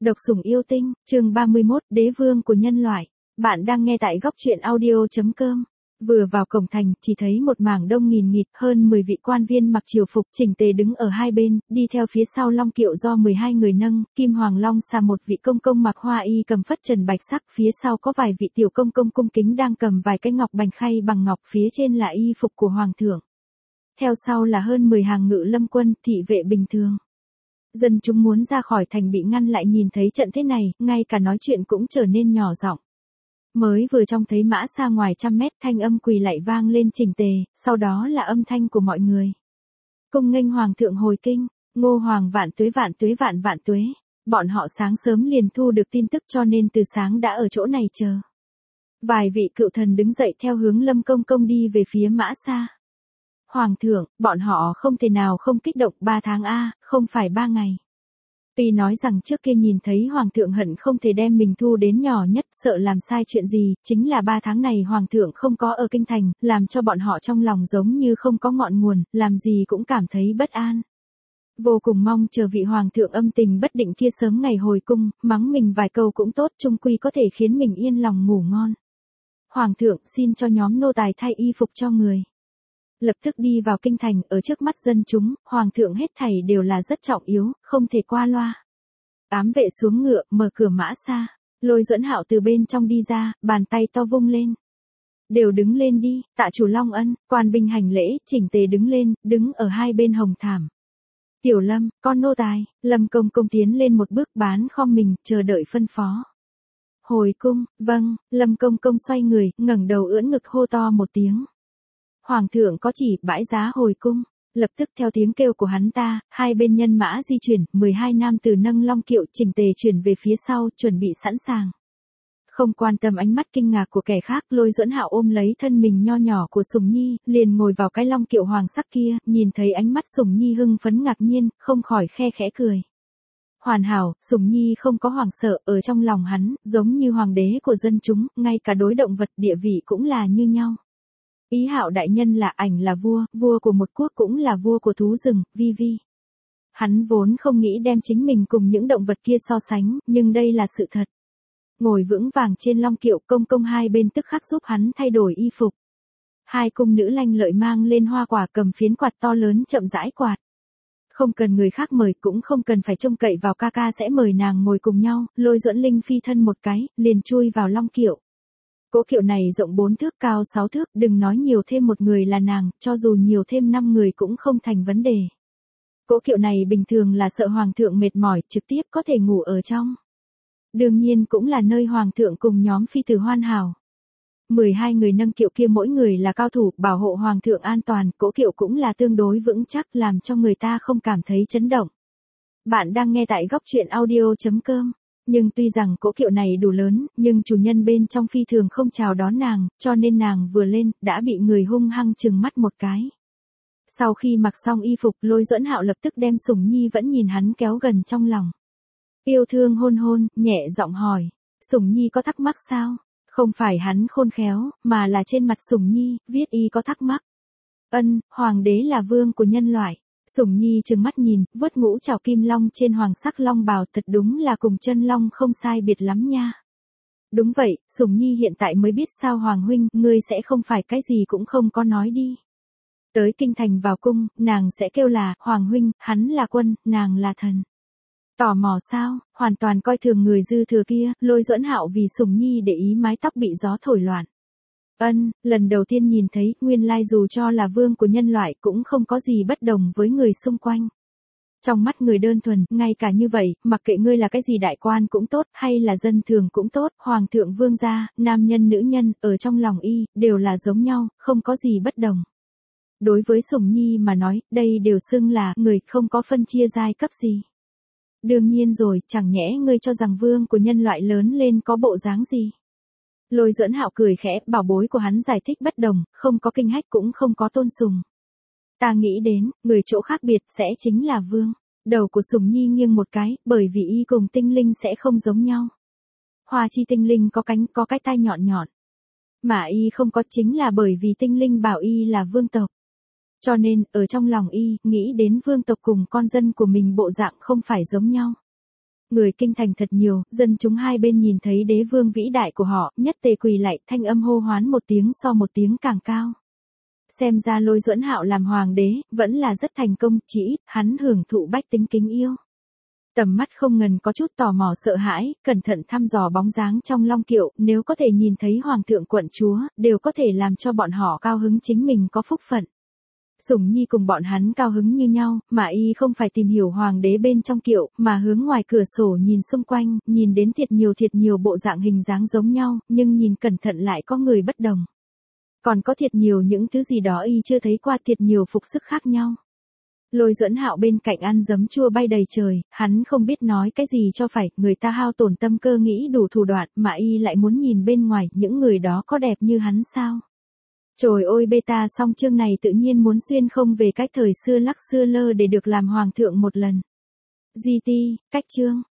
Độc sủng yêu tinh, chương 31, đế vương của nhân loại. Bạn đang nghe tại góc truyện audio.com. Vừa vào cổng thành, chỉ thấy một mảng đông nghìn nghịt, hơn 10 vị quan viên mặc triều phục chỉnh tề đứng ở hai bên, đi theo phía sau long kiệu do 12 người nâng, kim hoàng long xà một vị công công mặc hoa y cầm phất trần bạch sắc, phía sau có vài vị tiểu công công cung kính đang cầm vài cái ngọc bành khay bằng ngọc, phía trên là y phục của hoàng thượng. Theo sau là hơn 10 hàng ngự lâm quân, thị vệ bình thường. Dân chúng muốn ra khỏi thành bị ngăn lại, nhìn thấy trận thế này, ngay cả nói chuyện cũng trở nên nhỏ giọng. Mới vừa trông thấy mã xa ngoài trăm mét, thanh âm quỳ lạy vang lên chỉnh tề, sau đó là âm thanh của mọi người. Cung nghênh hoàng thượng hồi kinh, Ngô hoàng vạn tuế vạn tuế vạn vạn tuế. Bọn họ sáng sớm liền thu được tin tức cho nên từ sáng đã ở chỗ này chờ. Vài vị cựu thần đứng dậy theo hướng Lâm Công Công đi về phía mã xa. Hoàng thượng, bọn họ không thể nào không kích động, 3 tháng a, không phải 3 ngày. Tuy nói rằng trước kia nhìn thấy hoàng thượng hận không thể đem mình thu đến nhỏ nhất, sợ làm sai chuyện gì, chính là 3 tháng này hoàng thượng không có ở kinh thành, làm cho bọn họ trong lòng giống như không có ngọn nguồn, làm gì cũng cảm thấy bất an. Vô cùng mong chờ vị hoàng thượng âm tình bất định kia sớm ngày hồi cung, mắng mình vài câu cũng tốt, chung quy có thể khiến mình yên lòng ngủ ngon. Hoàng thượng xin cho nhóm nô tài thay y phục cho người. Lập tức đi vào kinh thành, ở trước mắt dân chúng, hoàng thượng hết thảy đều là rất trọng yếu, không thể qua loa. Ám vệ xuống ngựa, mở cửa mã xa, Lôi Duẫn Hạo từ bên trong đi ra, bàn tay to vung lên. Đều đứng lên đi, tạ chủ Long Ân, quan binh hành lễ, chỉnh tề đứng lên, đứng ở hai bên hồng thảm. Tiểu Lâm, con nô tài, Lâm Công Công tiến lên một bước, bán khom mình, chờ đợi phân phó. Hồi cung, vâng, Lâm Công Công xoay người, ngẩng đầu ưỡn ngực hô to một tiếng. Hoàng thượng có chỉ, bãi giá hồi cung. Lập tức theo tiếng kêu của hắn ta, hai bên nhân mã di chuyển, 12 nam tử nâng long kiệu chỉnh tề chuyển về phía sau, chuẩn bị sẵn sàng. Không quan tâm ánh mắt kinh ngạc của kẻ khác, Lôi Duẫn Hạo ôm lấy thân mình nho nhỏ của Sùng Nhi, liền ngồi vào cái long kiệu hoàng sắc kia, nhìn thấy ánh mắt Sùng Nhi hưng phấn ngạc nhiên, không khỏi khe khẽ cười. Hoàn hảo, Sùng Nhi không có hoảng sợ, ở trong lòng hắn, giống như hoàng đế của dân chúng, ngay cả đối động vật địa vị cũng là như nhau. Ý Hạo đại nhân là ảnh là vua, vua của một quốc cũng là vua của thú rừng, vi vi. Hắn vốn không nghĩ đem chính mình cùng những động vật kia so sánh, nhưng đây là sự thật. Ngồi vững vàng trên long kiệu, công công hai bên tức khắc giúp hắn thay đổi y phục. Hai cung nữ lanh lợi mang lên hoa quả, cầm phiến quạt to lớn chậm rãi quạt. Không cần người khác mời, cũng không cần phải trông cậy vào ca ca sẽ mời nàng ngồi cùng nhau, Lôi Duẫn Linh phi thân một cái, liền chui vào long kiệu. Cỗ kiệu này rộng 4 thước cao 6 thước, đừng nói nhiều thêm một người là nàng, cho dù nhiều thêm 5 người cũng không thành vấn đề. Cỗ kiệu này bình thường là sợ hoàng thượng mệt mỏi, trực tiếp có thể ngủ ở trong. Đương nhiên cũng là nơi hoàng thượng cùng nhóm phi tử hoàn hảo. 12 người nâng kiệu kia mỗi người là cao thủ, bảo hộ hoàng thượng an toàn, cỗ kiệu cũng là tương đối vững chắc, làm cho người ta không cảm thấy chấn động. Bạn đang nghe tại góc truyện audio.com. Nhưng tuy rằng cỗ kiệu này đủ lớn, nhưng chủ nhân bên trong phi thường không chào đón nàng, cho nên nàng vừa lên, đã bị người hung hăng trừng mắt một cái. Sau khi mặc xong y phục, Lôi Duẫn Hạo lập tức đem Sùng Nhi vẫn nhìn hắn kéo gần trong lòng. Yêu thương hôn hôn, nhẹ giọng hỏi, Sùng Nhi có thắc mắc sao? Không phải hắn khôn khéo, mà là trên mặt Sùng Nhi, viết y có thắc mắc. Ân, hoàng đế là vương của nhân loại. Sùng Nhi trừng mắt nhìn, vớt ngũ trảo kim long trên hoàng sắc long bào, thật đúng là cùng chân long không sai biệt lắm nha. Đúng vậy, Sùng Nhi hiện tại mới biết sao hoàng huynh, ngươi sẽ không phải cái gì cũng không có nói đi. Tới kinh thành vào cung, nàng sẽ kêu là, hoàng huynh, hắn là quân, nàng là thần. Tò mò sao, hoàn toàn coi thường người dư thừa kia, Lôi Duẫn Hạo vì Sùng Nhi để ý mái tóc bị gió thổi loạn. Ân, lần đầu tiên nhìn thấy, nguyên lai dù cho là vương của nhân loại cũng không có gì bất đồng với người xung quanh. Trong mắt người đơn thuần, ngay cả như vậy, mặc kệ ngươi là cái gì đại quan cũng tốt, hay là dân thường cũng tốt, hoàng thượng vương gia, nam nhân nữ nhân, ở trong lòng y, đều là giống nhau, không có gì bất đồng. Đối với Sùng Nhi mà nói, đây đều xưng là người không có phân chia giai cấp gì. Đương nhiên rồi, chẳng nhẽ ngươi cho rằng vương của nhân loại lớn lên có bộ dáng gì. Lôi Duẫn Hạo cười khẽ, bảo bối của hắn giải thích bất đồng, không có kinh hách cũng không có tôn sùng. Ta nghĩ đến, người chỗ khác biệt sẽ chính là vương. Đầu của Sùng Nhi nghiêng một cái, bởi vì y cùng tinh linh sẽ không giống nhau. Hoa chi tinh linh có cánh, có cái tai nhọn nhọn. Mà y không có chính là bởi vì tinh linh bảo y là vương tộc. Cho nên, ở trong lòng y, nghĩ đến vương tộc cùng con dân của mình bộ dạng không phải giống nhau. người kinh thành thật nhiều, dân chúng hai bên nhìn thấy đế vương vĩ đại của họ, nhất tề quỳ lạy, thanh âm hô hoán một tiếng so một tiếng càng cao. Xem ra Lôi Duẫn Hạo làm hoàng đế, vẫn là rất thành công, chỉ ít, hắn hưởng thụ bách tính kính yêu. Tầm mắt không ngần có chút tò mò sợ hãi, cẩn thận thăm dò bóng dáng trong long kiệu, nếu có thể nhìn thấy hoàng thượng quận chúa, đều có thể làm cho bọn họ cao hứng chính mình có phúc phận. Sủng Nhi cùng bọn hắn cao hứng như nhau, mà y không phải tìm hiểu hoàng đế bên trong kiệu, mà hướng ngoài cửa sổ nhìn xung quanh, nhìn đến thiệt nhiều bộ dạng hình dáng giống nhau, nhưng nhìn cẩn thận lại có người bất đồng. Còn có thiệt nhiều những thứ gì đó y chưa thấy qua, thiệt nhiều phục sức khác nhau. Lôi Duẫn Hạo bên cạnh ăn giấm chua bay đầy trời, hắn không biết nói cái gì cho phải, người ta hao tổn tâm cơ nghĩ đủ thủ đoạn, mà y lại muốn nhìn bên ngoài, những người đó có đẹp như hắn sao? Trời ơi beta song chương này tự nhiên muốn xuyên không về cách thời xưa lắc xưa lơ để được làm hoàng thượng một lần. GT, cách chương.